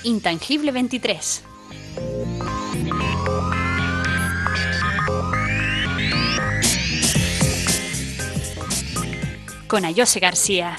Intangible 23. Con Ayose García.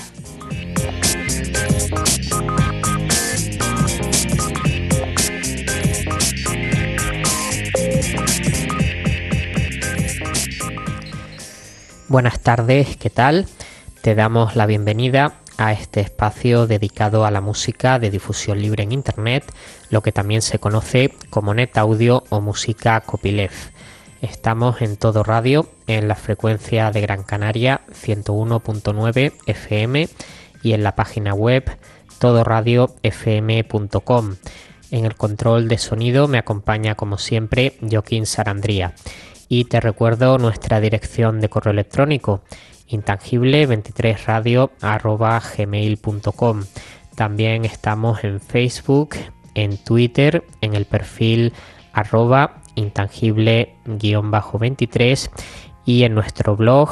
Buenas tardes, ¿qué tal? Te damos la bienvenida a este espacio dedicado a la música de difusión libre en Internet, lo que también se conoce como Net Audio o música copyleft. Estamos en Todo Radio, en la frecuencia de Gran Canaria 101.9 FM y en la página web todoradiofm.com. En el control de sonido me acompaña como siempre Joaquín Sarandría. Y te recuerdo nuestra dirección de correo electrónico intangible23radio@gmail.com. También estamos en Facebook, en Twitter, en el perfil @intangible_23 y en nuestro blog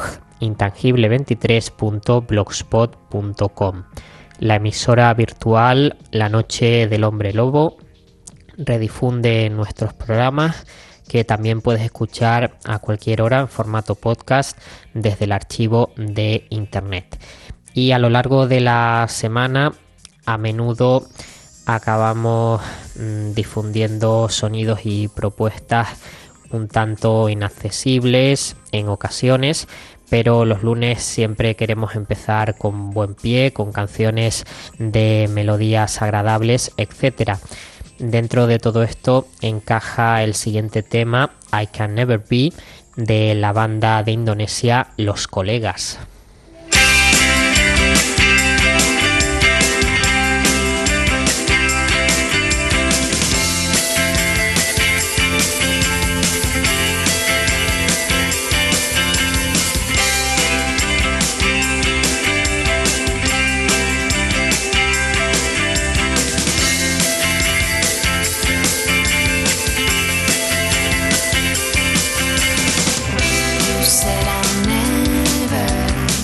intangible23.blogspot.com. La emisora virtual La Noche del Hombre Lobo redifunde nuestros programas que también puedes escuchar a cualquier hora en formato podcast desde el archivo de internet. Y a lo largo de la semana a menudo acabamos difundiendo sonidos y propuestas un tanto inaccesibles en ocasiones, pero los lunes siempre queremos empezar con buen pie, con canciones de melodías agradables, etcétera. Dentro de todo esto encaja el siguiente tema, I Can Never Be, de la banda de Indonesia Los Colegas. Said I'll never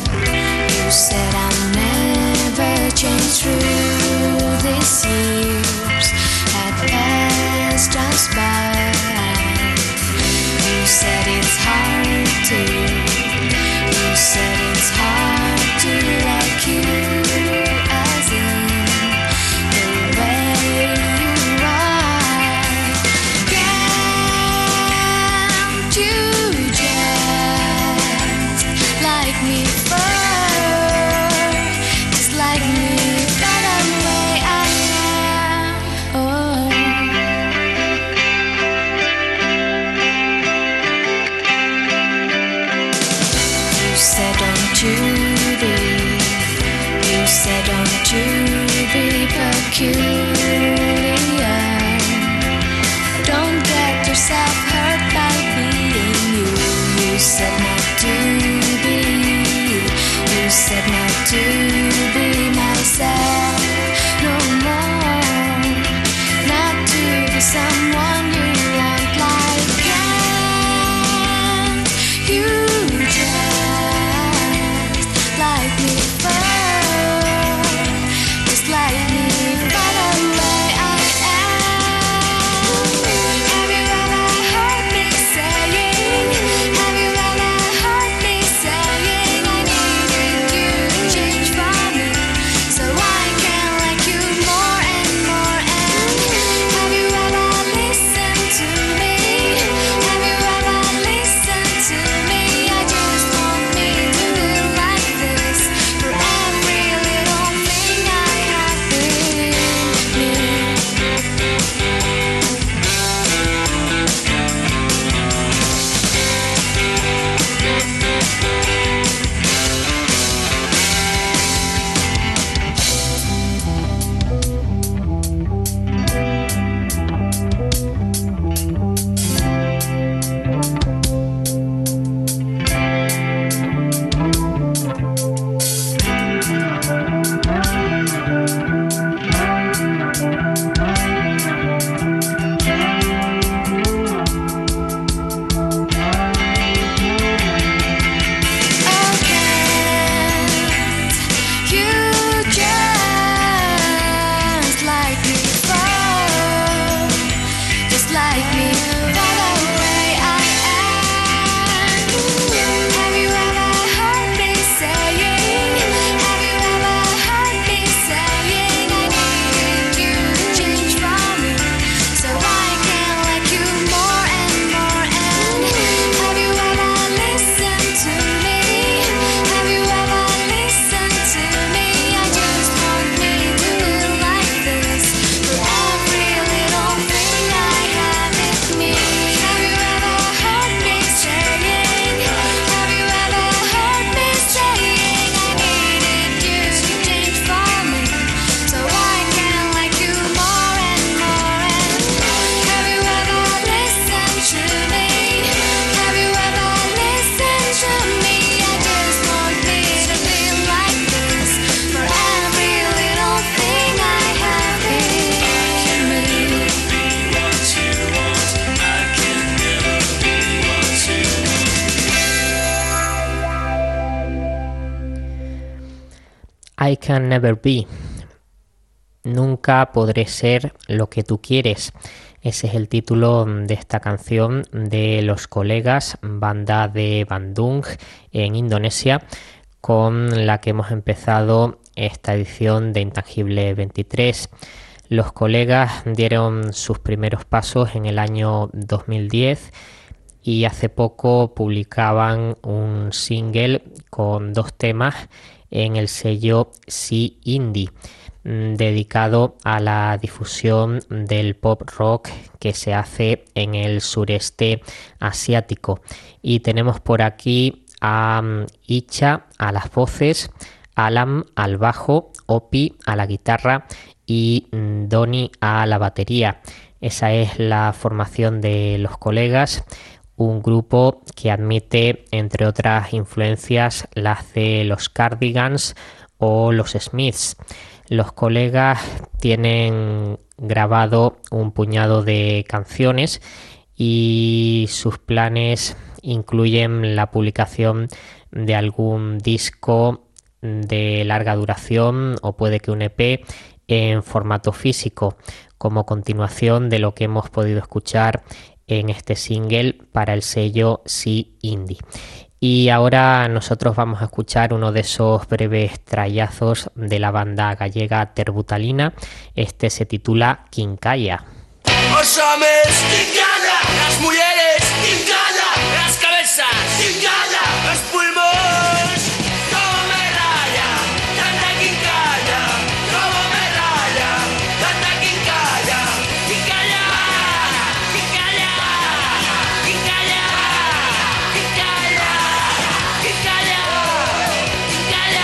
I Can Never Be. Nunca podré ser lo que tú quieres. Ese es el título de esta canción de Los Colegas, banda de Bandung en Indonesia, con la que hemos empezado esta edición de Intangible 23. Los Colegas dieron sus primeros pasos en el año 2010 y hace poco publicaban un single con 2 temas en el sello Sea Indie, dedicado a la difusión del pop rock que se hace en el sureste asiático. Y tenemos por aquí a Icha a las voces, Alam al bajo, Opi a la guitarra y Doni a la batería. Esa es la formación de Los Colegas, un grupo que admite, entre otras influencias, las de los Cardigans o los Smiths. Los Colegas tienen grabado un puñado de canciones y sus planes incluyen la publicación de algún disco de larga duración o puede que un EP en formato físico, como continuación de lo que hemos podido escuchar en este single para el sello Sea Indie. Y ahora nosotros vamos a escuchar uno de esos breves trayazos de la banda gallega Terbutalina. Este se titula Quincalla. Los hombres, quincalla, las mujeres, quincalla, las cabezas, quincalla, los pulmones, como me raya, tanta quincalla, como me raya, tanta quincalla, quincalla, quincalla, quincalla, quincalla, quincalla, quincalla,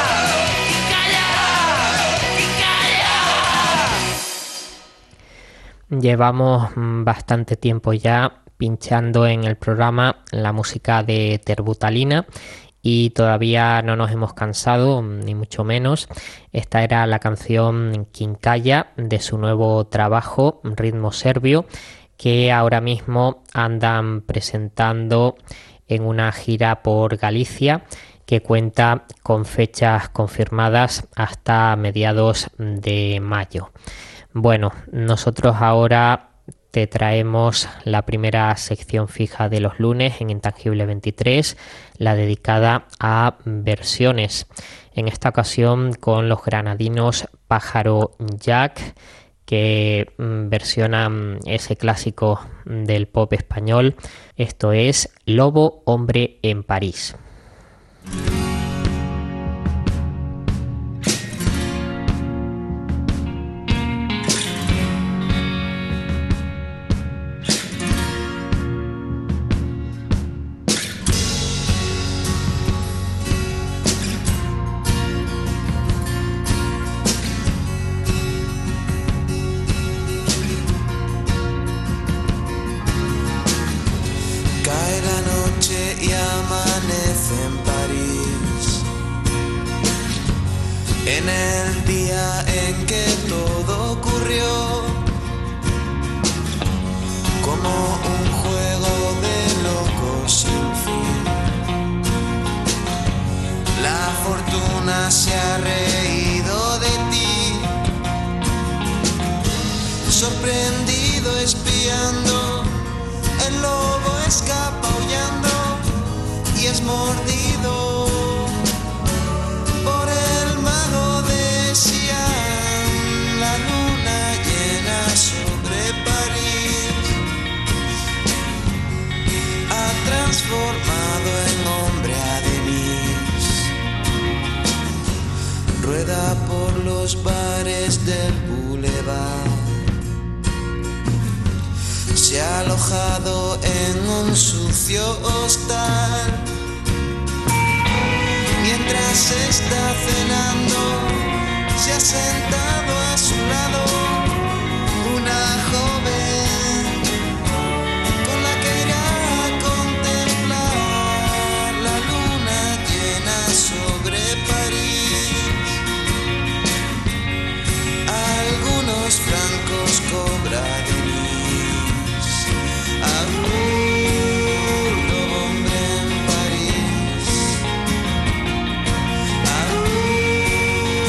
quincalla. Llevamos bastante tiempo ya pinchando en el programa la música de Terbutalina y todavía no nos hemos cansado, ni mucho menos. Esta era la canción Quincalla de su nuevo trabajo, Ritmo Serbio, que ahora mismo andan presentando en una gira por Galicia que cuenta con fechas confirmadas hasta mediados de mayo. Bueno, nosotros ahora te traemos la primera sección fija de los lunes en Intangible 23, la dedicada a versiones. En esta ocasión con los granadinos Pájaro Jack, que versionan ese clásico del pop español. Esto es Lobo Hombre en París. En el día en que todo ocurrió, como un juego de locos sin fin, la fortuna se ha reído de ti, sorprendido espiando, el lobo escapa aullando y es mordido por el mago de Xi'an. La luna llena sobre París ha transformado en hombre a Denise. Rueda por los bares del boulevard, se ha alojado en un sucio hostal. Mientras está cenando, se ha sentado a su lado una joven con la que irá a contemplar la luna llena sobre París. Algunos francos cobra Denise. Lobo hombre en París.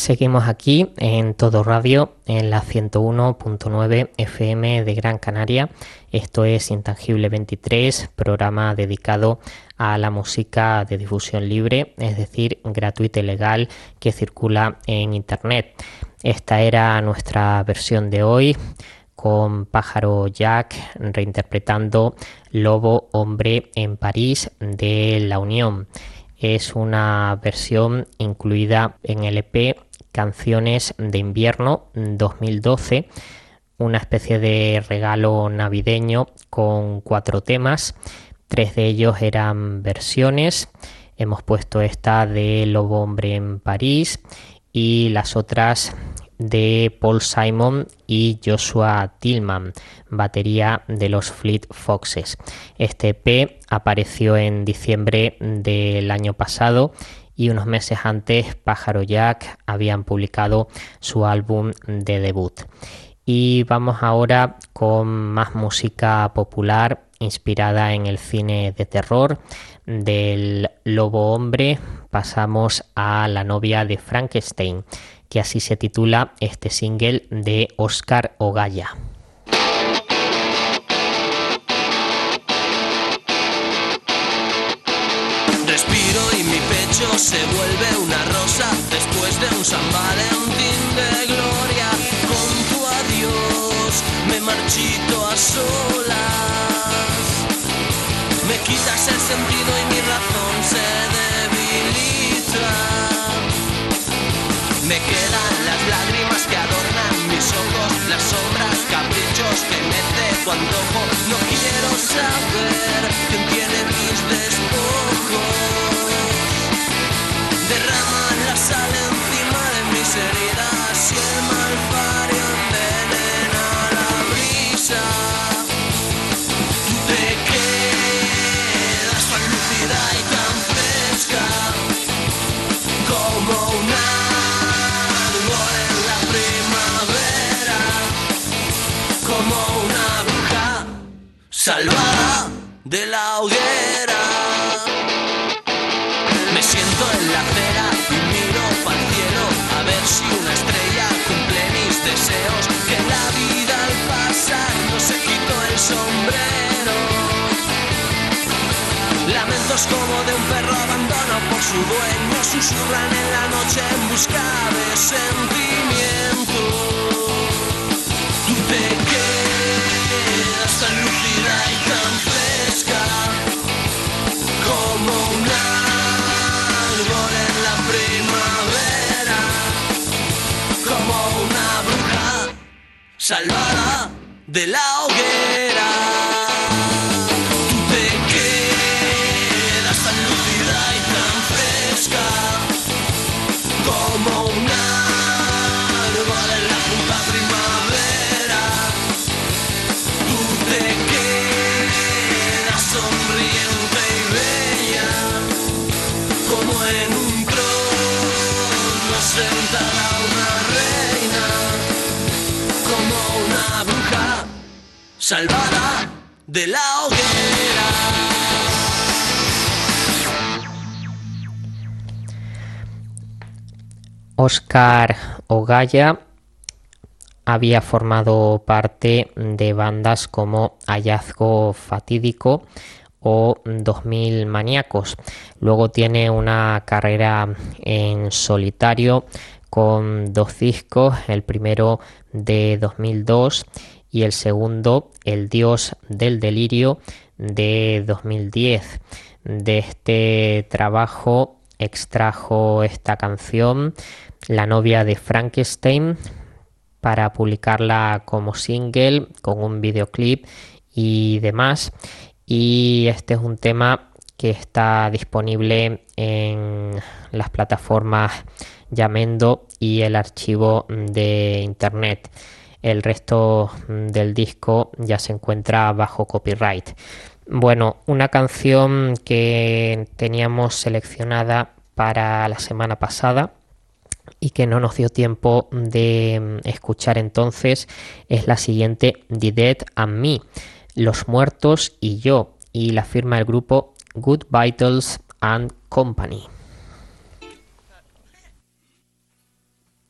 Seguimos aquí en Todo Radio, en la 101.9 FM de Gran Canaria. Esto es Intangible 23, programa dedicado a la música de difusión libre, es decir, gratuita y legal, que circula en Internet. Esta era nuestra versión de hoy, con Pájaro Jack reinterpretando Lobo Hombre en París de La Unión. Es una versión incluida en el EP Canciones de Invierno 2012, una especie de regalo navideño con 4 temas. 3 de ellos eran versiones. Hemos puesto esta de Lobo Hombre en París y las otras de Paul Simon y Joshua Tillman, batería de los Fleet Foxes. Este EP apareció en diciembre del año pasado y unos meses antes Pájaro Jack habían publicado su álbum de debut. Y vamos ahora con más música popular inspirada en el cine de terror. Del Lobo Hombre pasamos a La novia de Frankenstein, que así se titula este single de Óscar Ogaya. Respiro y mi pecho se vuelve una rosa después de un San Valentín de gloria. Con tu adiós me marchito a solas. Me quitas el sentido y mi razón se debilita. Me quedan las lágrimas que adornan mis ojos, las sombras, caprichos que mece tu antojo. No quiero saber quién tiene mis despojos. Derraman la sal encima de mis heridas y el malvario envenena la brisa. Tú te quedas tan lúcida y tan fresca como una salvada de la hoguera. Me siento en la acera y miro pa'l cielo a ver si una estrella cumple mis deseos. Que la vida al pasar no se quitó el sombrero. Lamentos como de un perro abandonado por su dueño susurran en la noche en busca de sentimiento. Tú te quedas tan lúcida y tan fresca como un árbol en la primavera, como una bruja salvada de la hoguera. Tú te quedas tan lúcida y tan fresca como un árbol en la puta primavera. Tú te quedas sonriente y bella como en un trono sentada una reina, como una bruja salvada de la hoguera. Óscar Ogaya había formado parte de bandas como Hallazgo Fatídico o 2000 Maníacos. Luego tiene una carrera en solitario con 2 discos, el primero de 2002 y el segundo, El Dios del Delirio, de 2010. De este trabajo extrajo esta canción, La novia de Frankenstein, para publicarla como single con un videoclip y demás. Y este es un tema que está disponible en las plataformas Yamendo y el archivo de internet. El resto del disco ya se encuentra bajo copyright. Bueno, una canción que teníamos seleccionada para la semana pasada y que no nos dio tiempo de escuchar entonces es la siguiente, The Dead and Me, Los Muertos y Yo, y la firma el grupo Good Vitals and Company.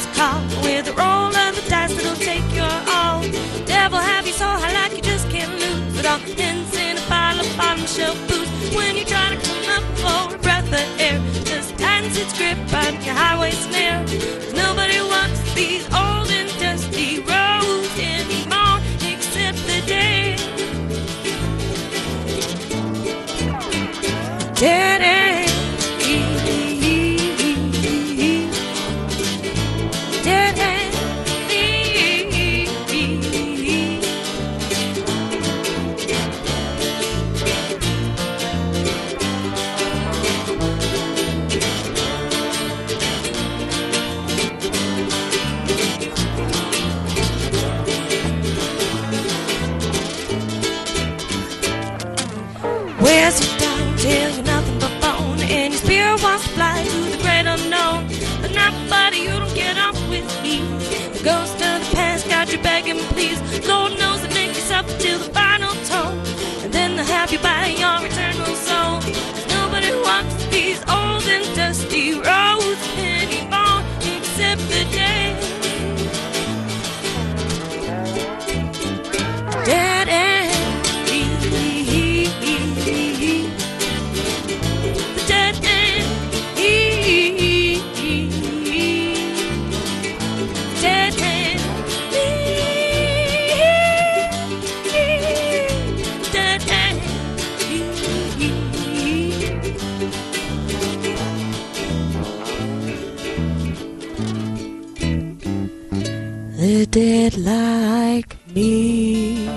last call with a roll of the dice that'll take your all. Devil have you so high like you just can't lose. It all ends in a pile of bottom shelf booze. When you try to come up for a breath of air, just tightens its grip on your highway snare. 'Cause nobody wants these old and dusty roads anymore except the dead. Dead end. Dead end. Where's your dog? Tell you nothing but bone, and your spirit wants to fly to the great unknown. But not, buddy, you don't get off with ease. The ghost of the past got you begging, please. Lord knows it makes you suffer till the final tone, and then they'll have you by your eternal soul. Nobody wants these old and dusty roads anymore except the dead. Dead end. The dead like me.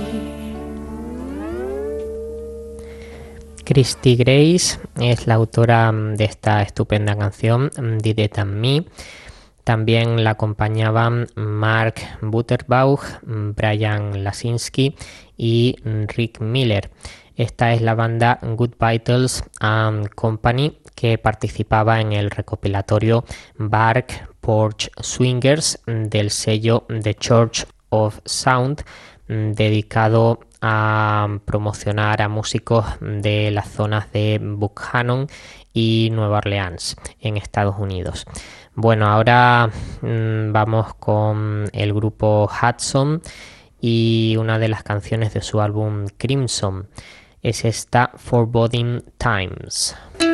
Christy Grace es la autora de esta estupenda canción, Did It and Me. También la acompañaban Mark Butterbauch, Brian Lasinski y Rick Miller. Esta es la banda Good Vitals and Company, que participaba en el recopilatorio Bark Porch Swingers del sello The Church of Sound, dedicado a promocionar a músicos de las zonas de Buchanan y Nueva Orleans en Estados Unidos. Bueno, ahora vamos con el grupo Hudson y una de las canciones de su álbum Crimson es esta Foreboding Times.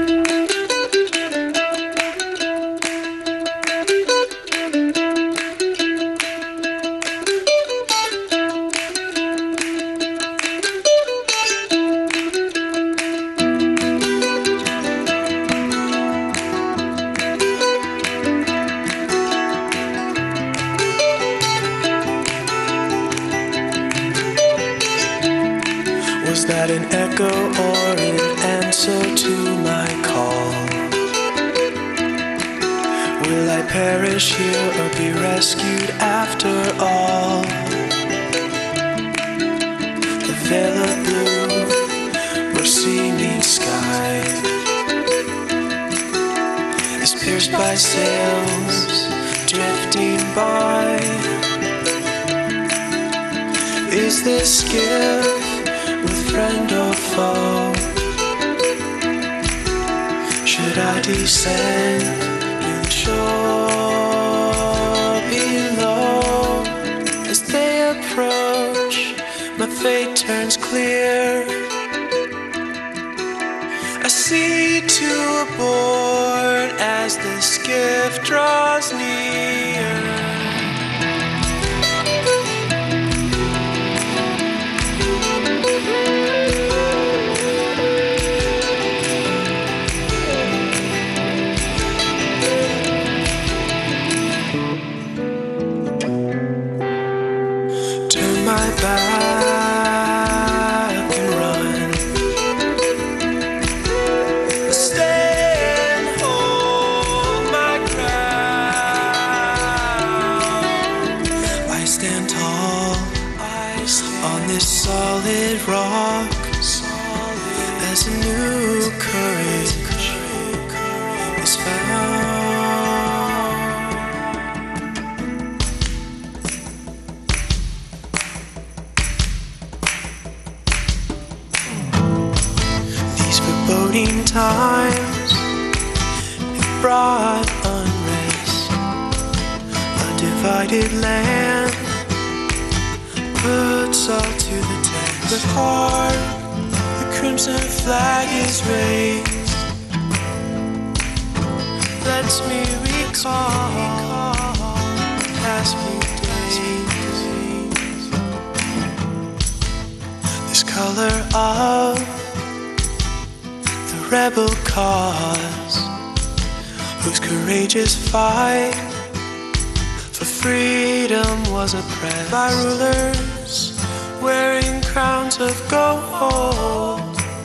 Was that an echo or an answer to my call? Will I perish here or be rescued after all? The veil of blue where sea meets sky is pierced by sails drifting by. Is this skiff with friend or foe? Should I descend near the shore below? As they approach, my fate turns clear. I see to aboard as the skiff draws near. Back and run. Stay and hold my ground. divided land, put salt to the test. The heart, the crimson flag is raised, lets me recall past few days. This color of the rebel cause, whose courageous fight for freedom was oppressed by rulers wearing crowns of gold,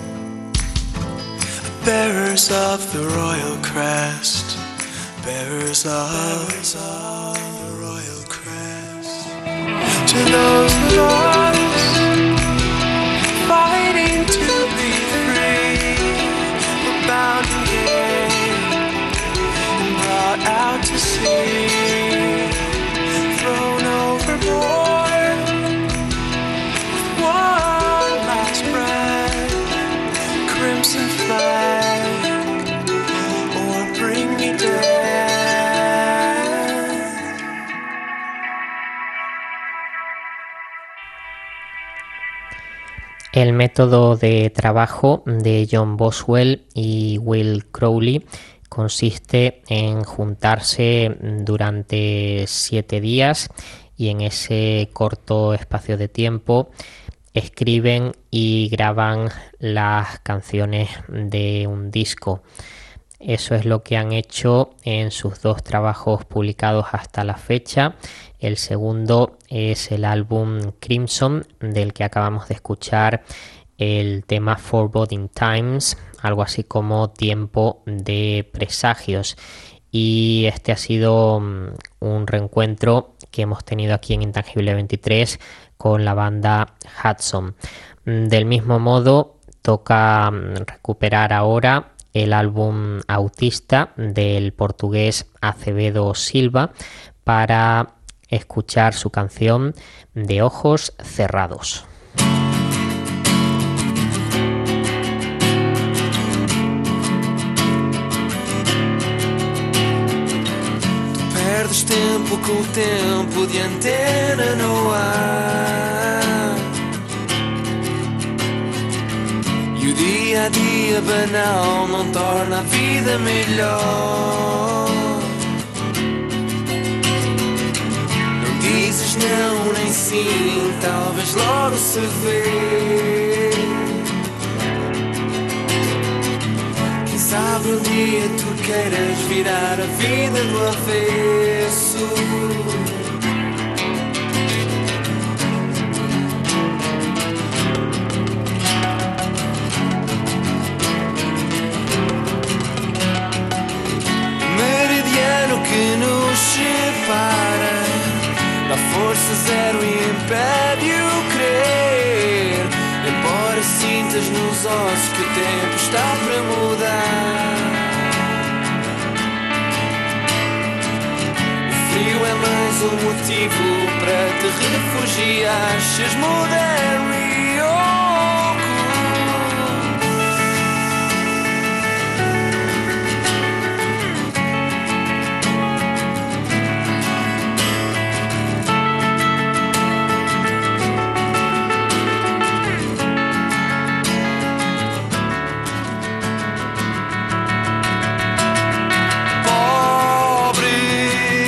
bearers of the royal crest, bearers of the royal crest. To those lost, fighting to be free, were bound and gagged and brought out to sea, thrown overboard with one last breath, crimson flag, or bring me death. El método de trabajo de John Boswell y Will Crowley consiste en juntarse durante 7 días y en ese corto espacio de tiempo escriben y graban las canciones de un disco. Eso es lo que han hecho en sus 2 trabajos publicados hasta la fecha. El segundo es el álbum Crimson, del que acabamos de escuchar el tema Foreboding Times, algo así como Tiempo de Presagios. Y este ha sido un reencuentro que hemos tenido aquí en Intangible 23 con la banda Hudson. Del mismo modo, toca recuperar ahora el álbum Autista del portugués Acevedo Silva para escuchar su canción De Ojos Cerrados. Perdes tempo com o tempo de antena no ar, e o dia a dia banal não torna a vida melhor. Não dizes não nem sim, talvez logo se vê. Quem sabe um dia tu queiras virar a vida do avesso. Meridiano que nos separa, dá força zero e impede o crer. Embora sintas nos ossos que o tempo está para mudar, o frio é mais um motivo para te refugiar. Sejas moderno e oco.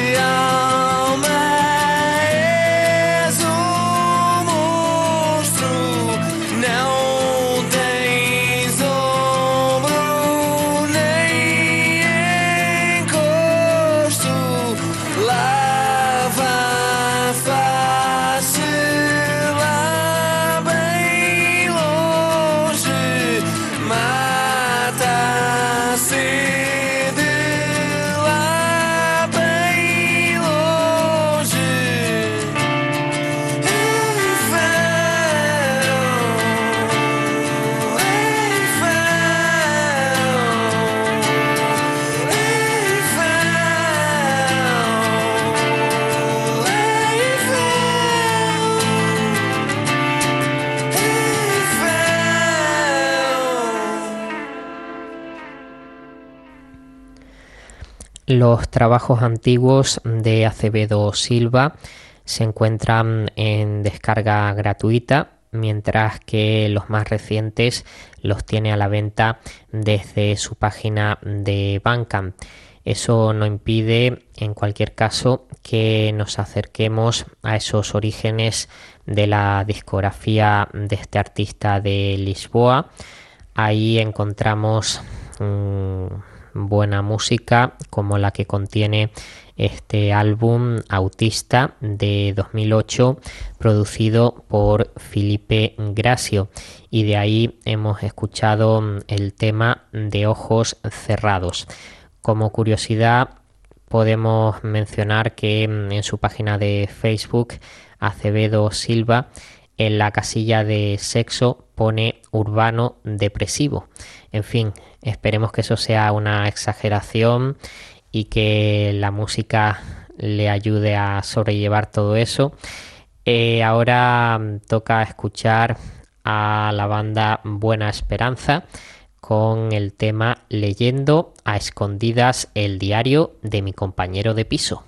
Monstro Los trabajos antiguos de Acevedo Silva se encuentran en descarga gratuita, mientras que los más recientes los tiene a la venta desde su página de Bandcamp. Eso no impide, en cualquier caso, que nos acerquemos a esos orígenes de la discografía de este artista de Lisboa. Ahí encontramos buena música, como la que contiene este álbum Autista de 2008, producido por Filipe Gracio, y de ahí hemos escuchado el tema de Ojos Cerrados. Como curiosidad, podemos mencionar que en su página de Facebook, Acevedo Silva, en la casilla de sexo pone urbano depresivo. En fin, esperemos que eso sea una exageración y que la música le ayude a sobrellevar todo eso. Ahora toca escuchar a la banda Buena Esperanza con el tema Leyendo a escondidas el diario de mi compañero de piso.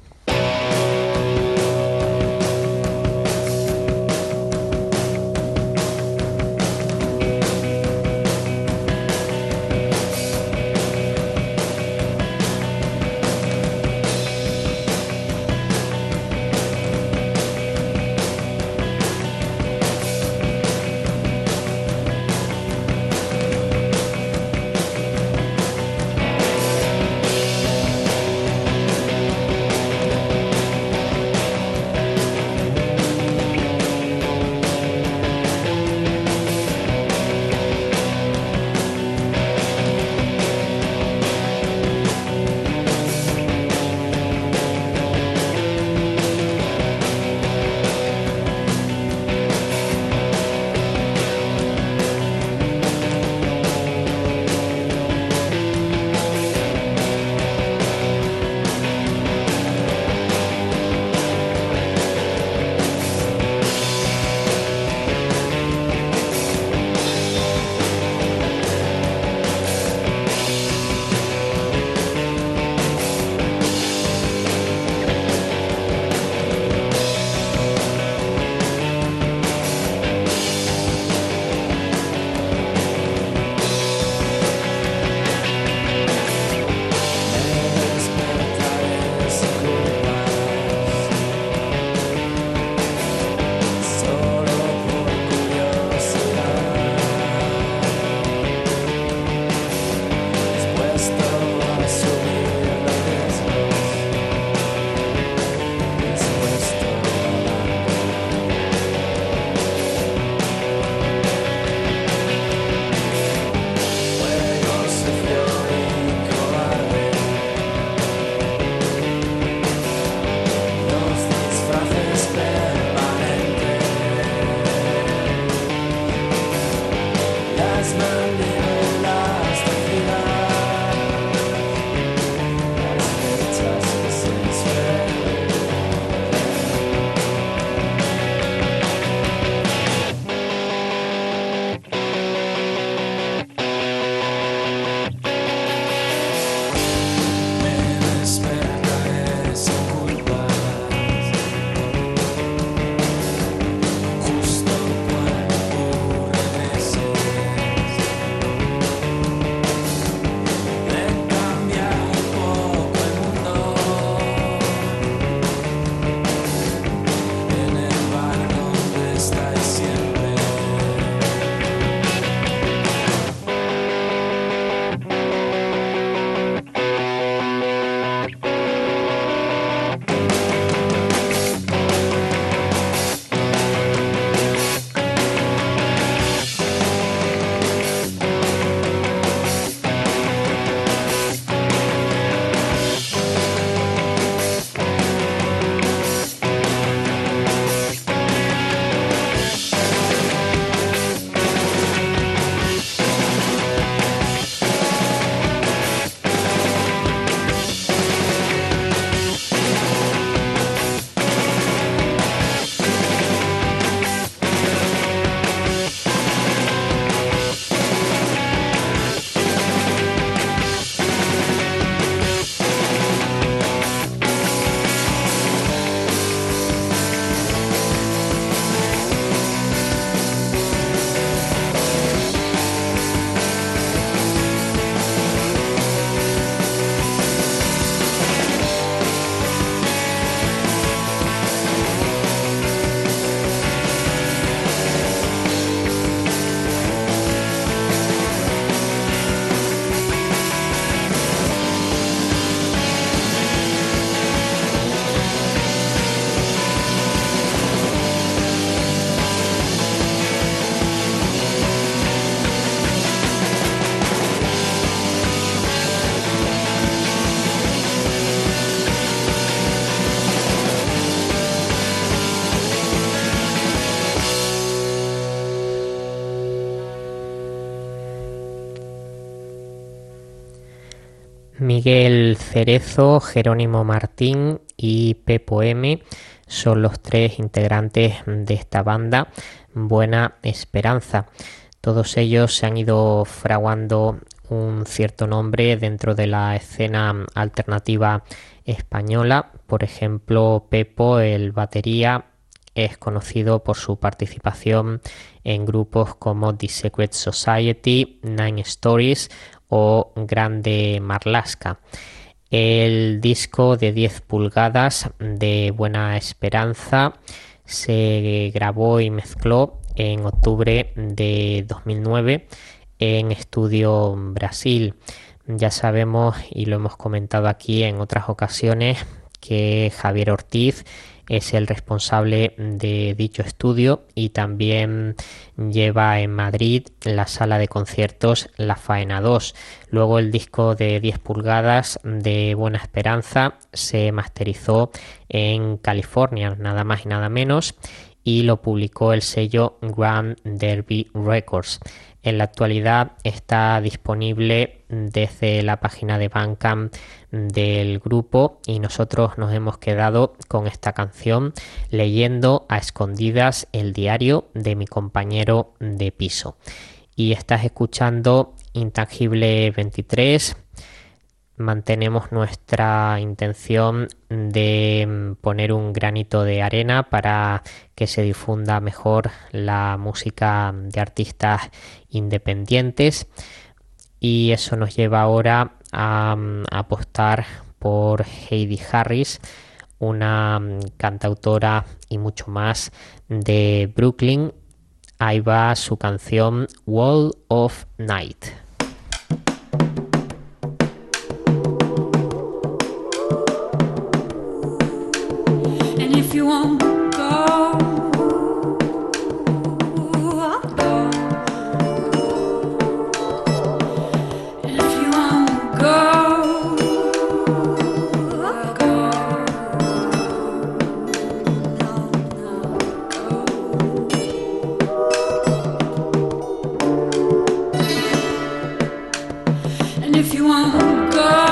Miguel Cerezo, Jerónimo Martín y Pepo M son los tres integrantes de esta banda Buena Esperanza. Todos ellos se han ido fraguando un cierto nombre dentro de la escena alternativa española. Por ejemplo, Pepo, el batería, es conocido por su participación en grupos como The Secret Society, Nine Stories o Grande Marlaska. El disco de 10 pulgadas de Buena Esperanza se grabó y mezcló en octubre de 2009 en Estudio Brasil. Ya sabemos, y lo hemos comentado aquí en otras ocasiones, que Javier Ortiz es el responsable de dicho estudio y también lleva en Madrid la sala de conciertos La Faena 2. Luego el disco de 10 pulgadas de Buena Esperanza se masterizó en California, nada más y nada menos, y lo publicó el sello Grand Derby Records. En la actualidad está disponible desde la página de Bandcamp del grupo y nosotros nos hemos quedado con esta canción, Leyendo a escondidas el diario de mi compañero de piso. Y estás escuchando Intangible 23. Mantenemos nuestra intención de poner un granito de arena para que se difunda mejor la música de artistas independientes, y eso nos lleva ahora a apostar por Heidi Harris, una cantautora y mucho más de Brooklyn. Ahí va su canción Wall of Night. If you won't go, I'll go. And if you won't go, I'll go. No, go. And if you won't go,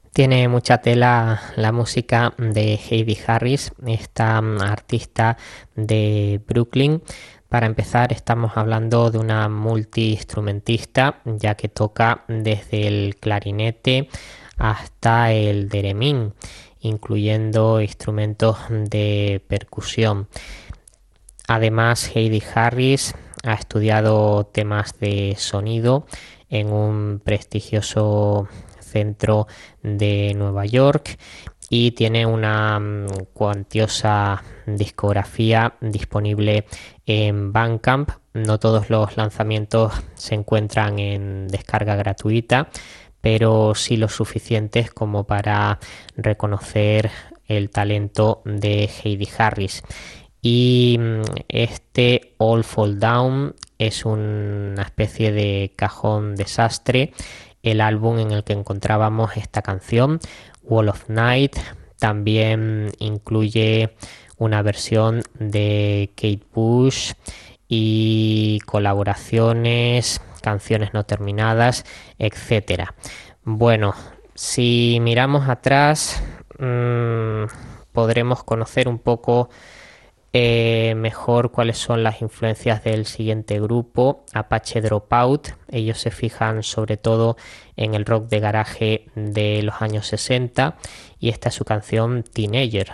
Tiene mucha tela la música de Heidi Harris, esta artista de Brooklyn. Para empezar, estamos hablando de una multiinstrumentista, ya que toca desde el clarinete hasta el theremin, incluyendo instrumentos de percusión. Además, Heidi Harris ha estudiado temas de sonido en un prestigioso centro de Nueva York y tiene una cuantiosa discografía disponible en Bandcamp. No todos los lanzamientos se encuentran en descarga gratuita, pero sí lo suficientes como para reconocer el talento de Heidi Harris. Y este All Fall Down es una especie de cajón desastre. El álbum en el que encontrábamos esta canción, Wall of Night, también incluye una versión de Kate Bush y colaboraciones, canciones no terminadas, etc. Bueno, si miramos atrás, podremos conocer un poco mejor cuáles son las influencias del siguiente grupo, Apache Dropout. Ellos se fijan sobre todo en el rock de garaje de los años 60 y esta es su canción Teenager.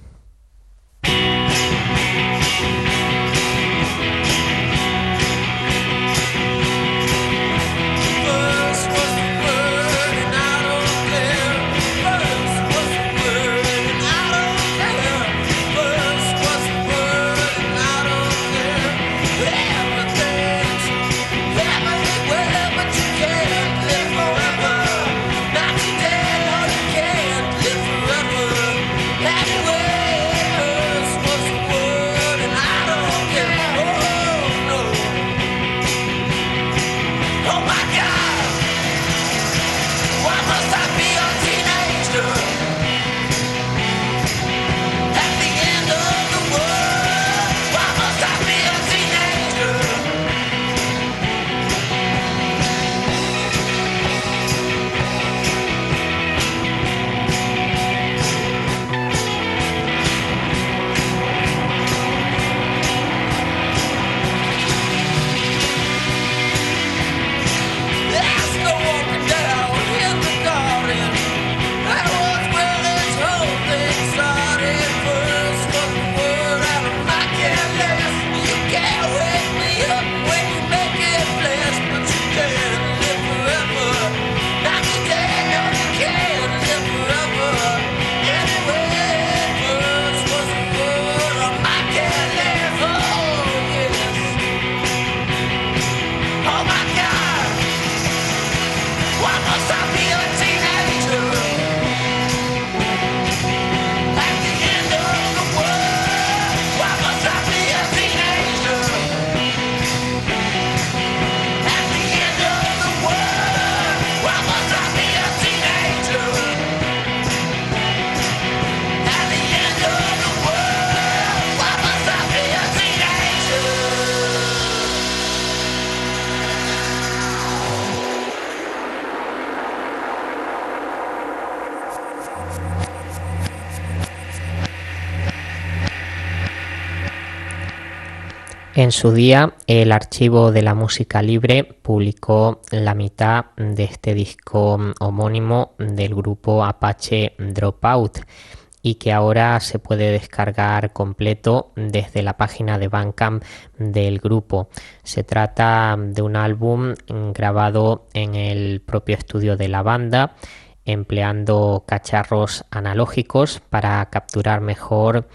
En su día, el Archivo de la Música Libre publicó la mitad de este disco homónimo del grupo Apache Dropout y que ahora se puede descargar completo desde la página de Bandcamp del grupo. Se trata de un álbum grabado en el propio estudio de la banda, empleando cacharros analógicos para capturar mejor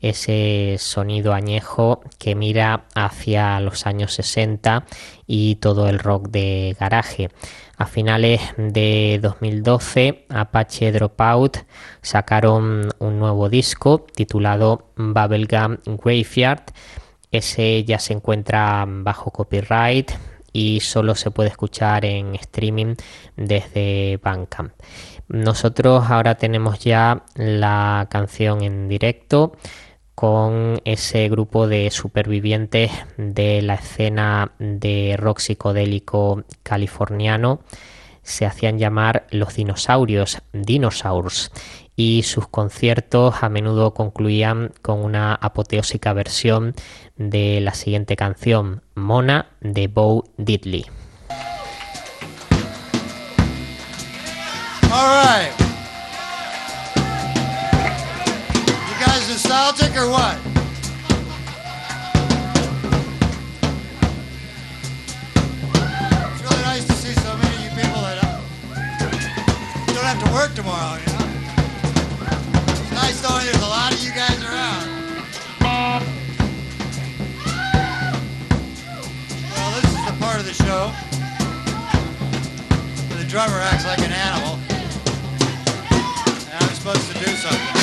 ese sonido añejo que mira hacia los años 60 y todo el rock de garaje. A finales de 2012, Apache Dropout sacaron un nuevo disco titulado Bubblegum Graveyard. Ese ya se encuentra bajo copyright y solo se puede escuchar en streaming desde Bandcamp. Nosotros ahora tenemos ya la canción en directo con ese grupo de supervivientes de la escena de rock psicodélico californiano se hacían llamar los dinosaurios, Dinosaurs, y sus conciertos a menudo concluían con una apoteósica versión de la siguiente canción, Mona, de Bo Diddley. All right. You guys nostalgic or what? It's really nice to see so many of you people that don't have to work tomorrow, you know? It's nice knowing there's a lot of you guys around. Well, this is the part of the show where the drummer acts like an animal. And I'm supposed to do something.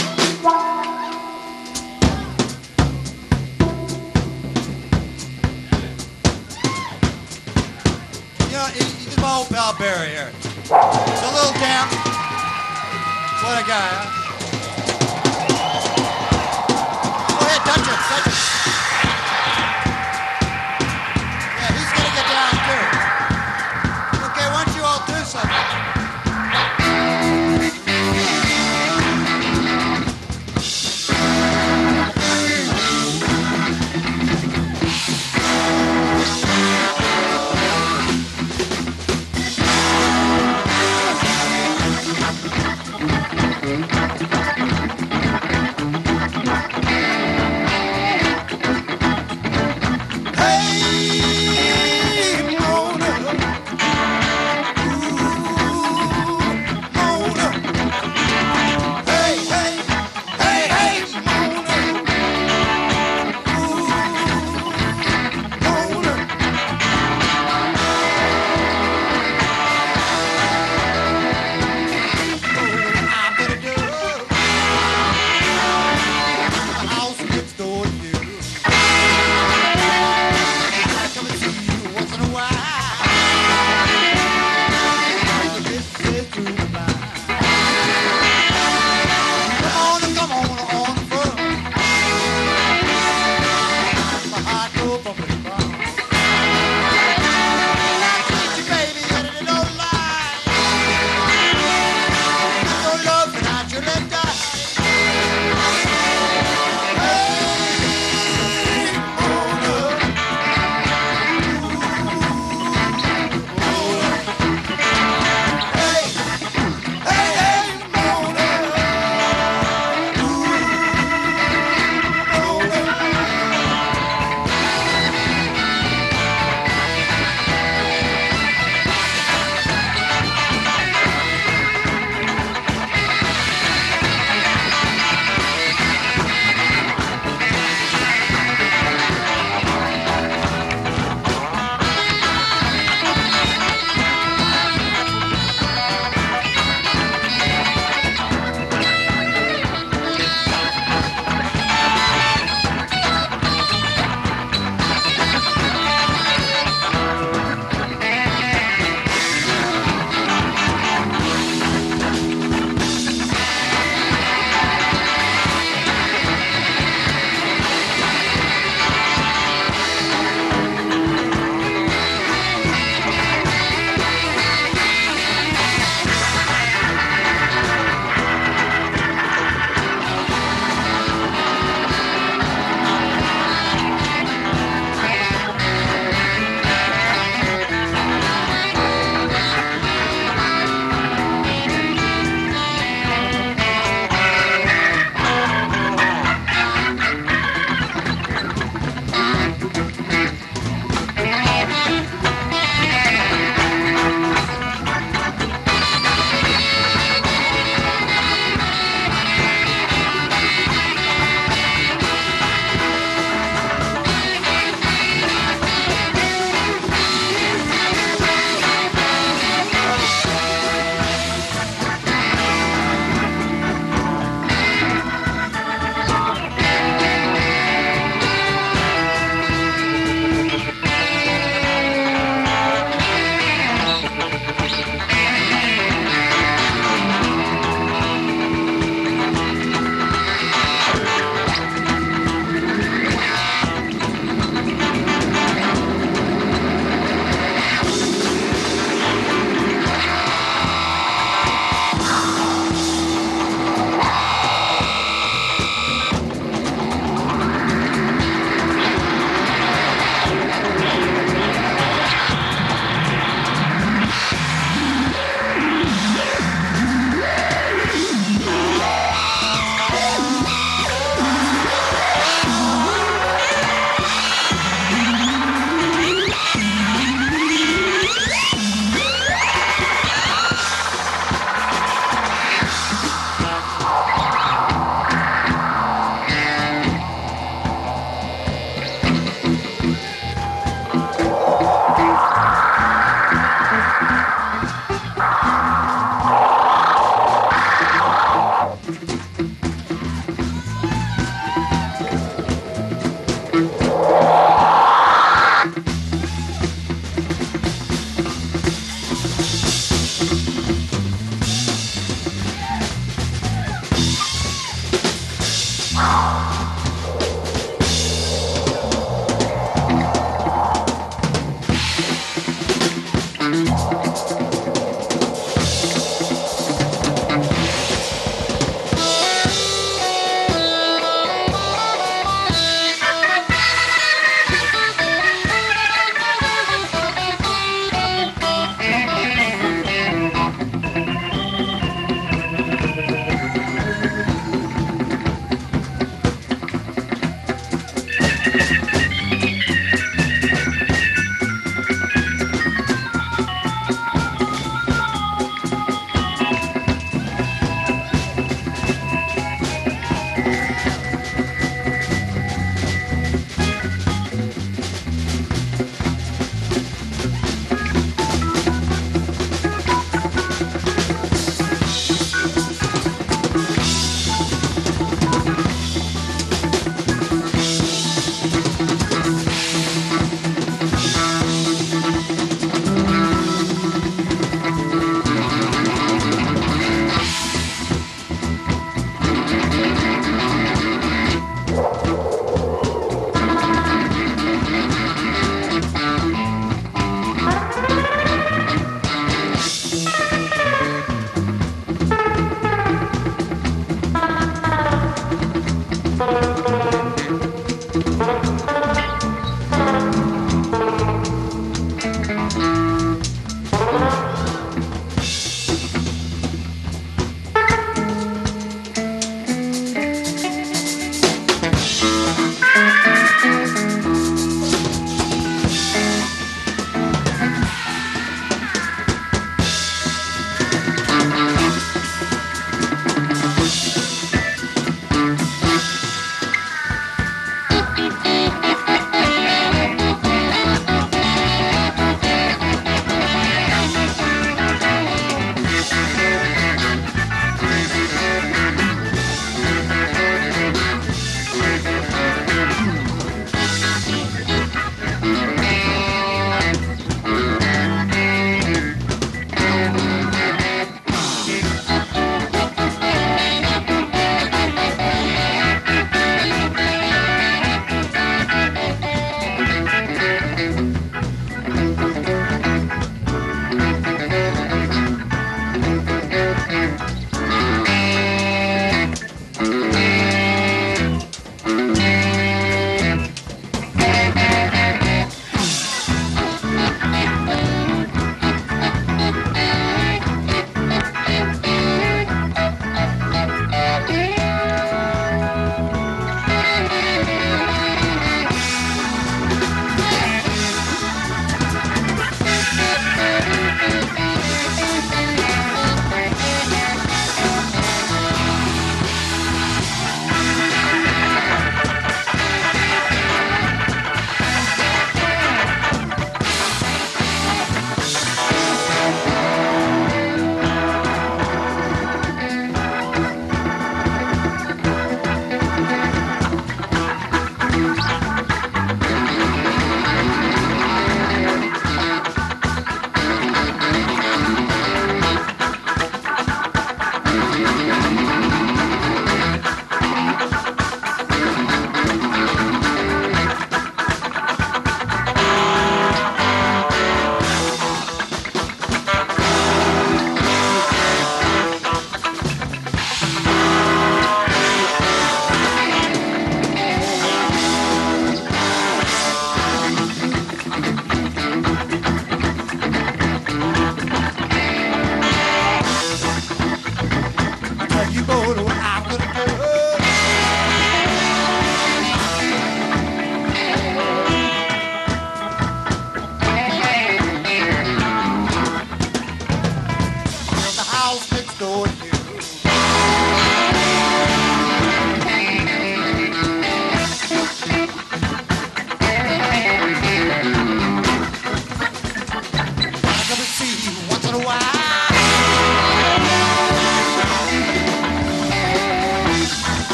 You know, he's my old pal Barry here. It's a little damp. What a guy, huh? Go ahead, touch him, touch him. Yeah, he's gonna get down too. Okay, why don't you all do something?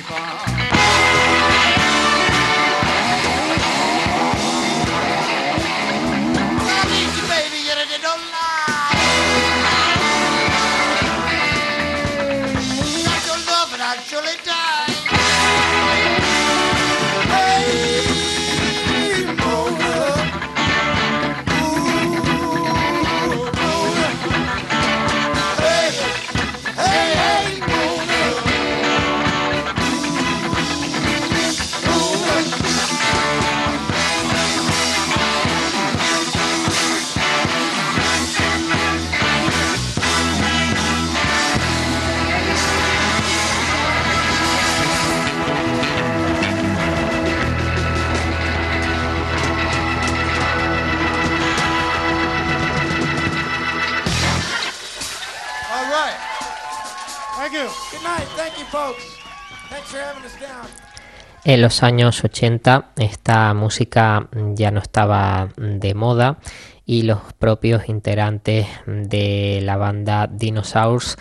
En los años 80 esta música ya no estaba de moda y los propios integrantes de la banda Dinosaurios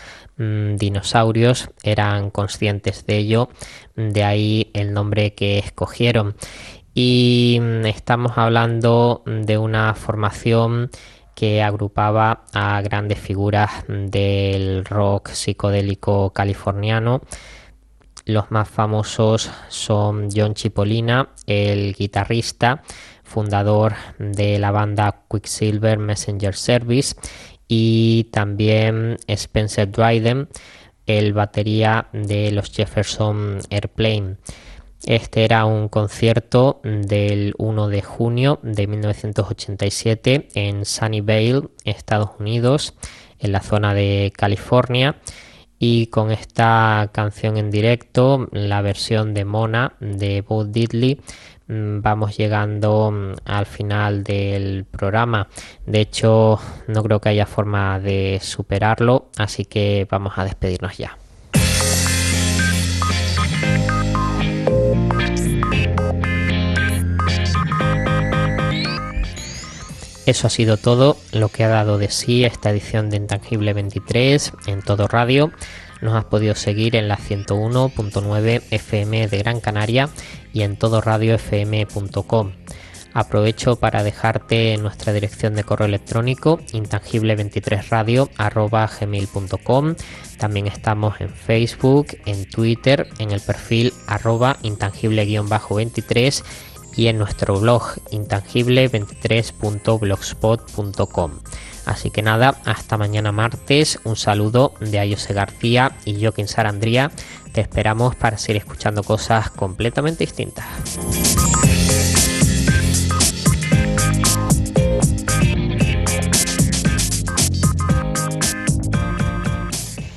eran conscientes de ello, de ahí el nombre que escogieron. Y estamos hablando de una formación que agrupaba a grandes figuras del rock psicodélico californiano. Los más famosos son John Cipollina, el guitarrista, fundador de la banda Quicksilver Messenger Service, y también Spencer Dryden, el batería de los Jefferson Airplane. Este era un concierto del 1 de junio de 1987 en Sunnyvale, Estados Unidos, en la zona de California. Y con esta canción en directo, la versión de Mona de Bo Diddley, vamos llegando al final del programa. De hecho, no creo que haya forma de superarlo, así que vamos a despedirnos ya. Eso ha sido todo lo que ha dado de sí esta edición de Intangible 23 en Todo Radio. Nos has podido seguir en la 101.9 FM de Gran Canaria y en todoradiofm.com. Aprovecho para dejarte nuestra dirección de correo electrónico intangible23radio@gmail.com. También estamos en Facebook, en Twitter, en el perfil @intangible-23 y en nuestro blog intangible23.blogspot.com. Así que nada, hasta mañana martes. Un saludo de Ayose García y Joaquín Sarandría. Te esperamos para seguir escuchando cosas completamente distintas.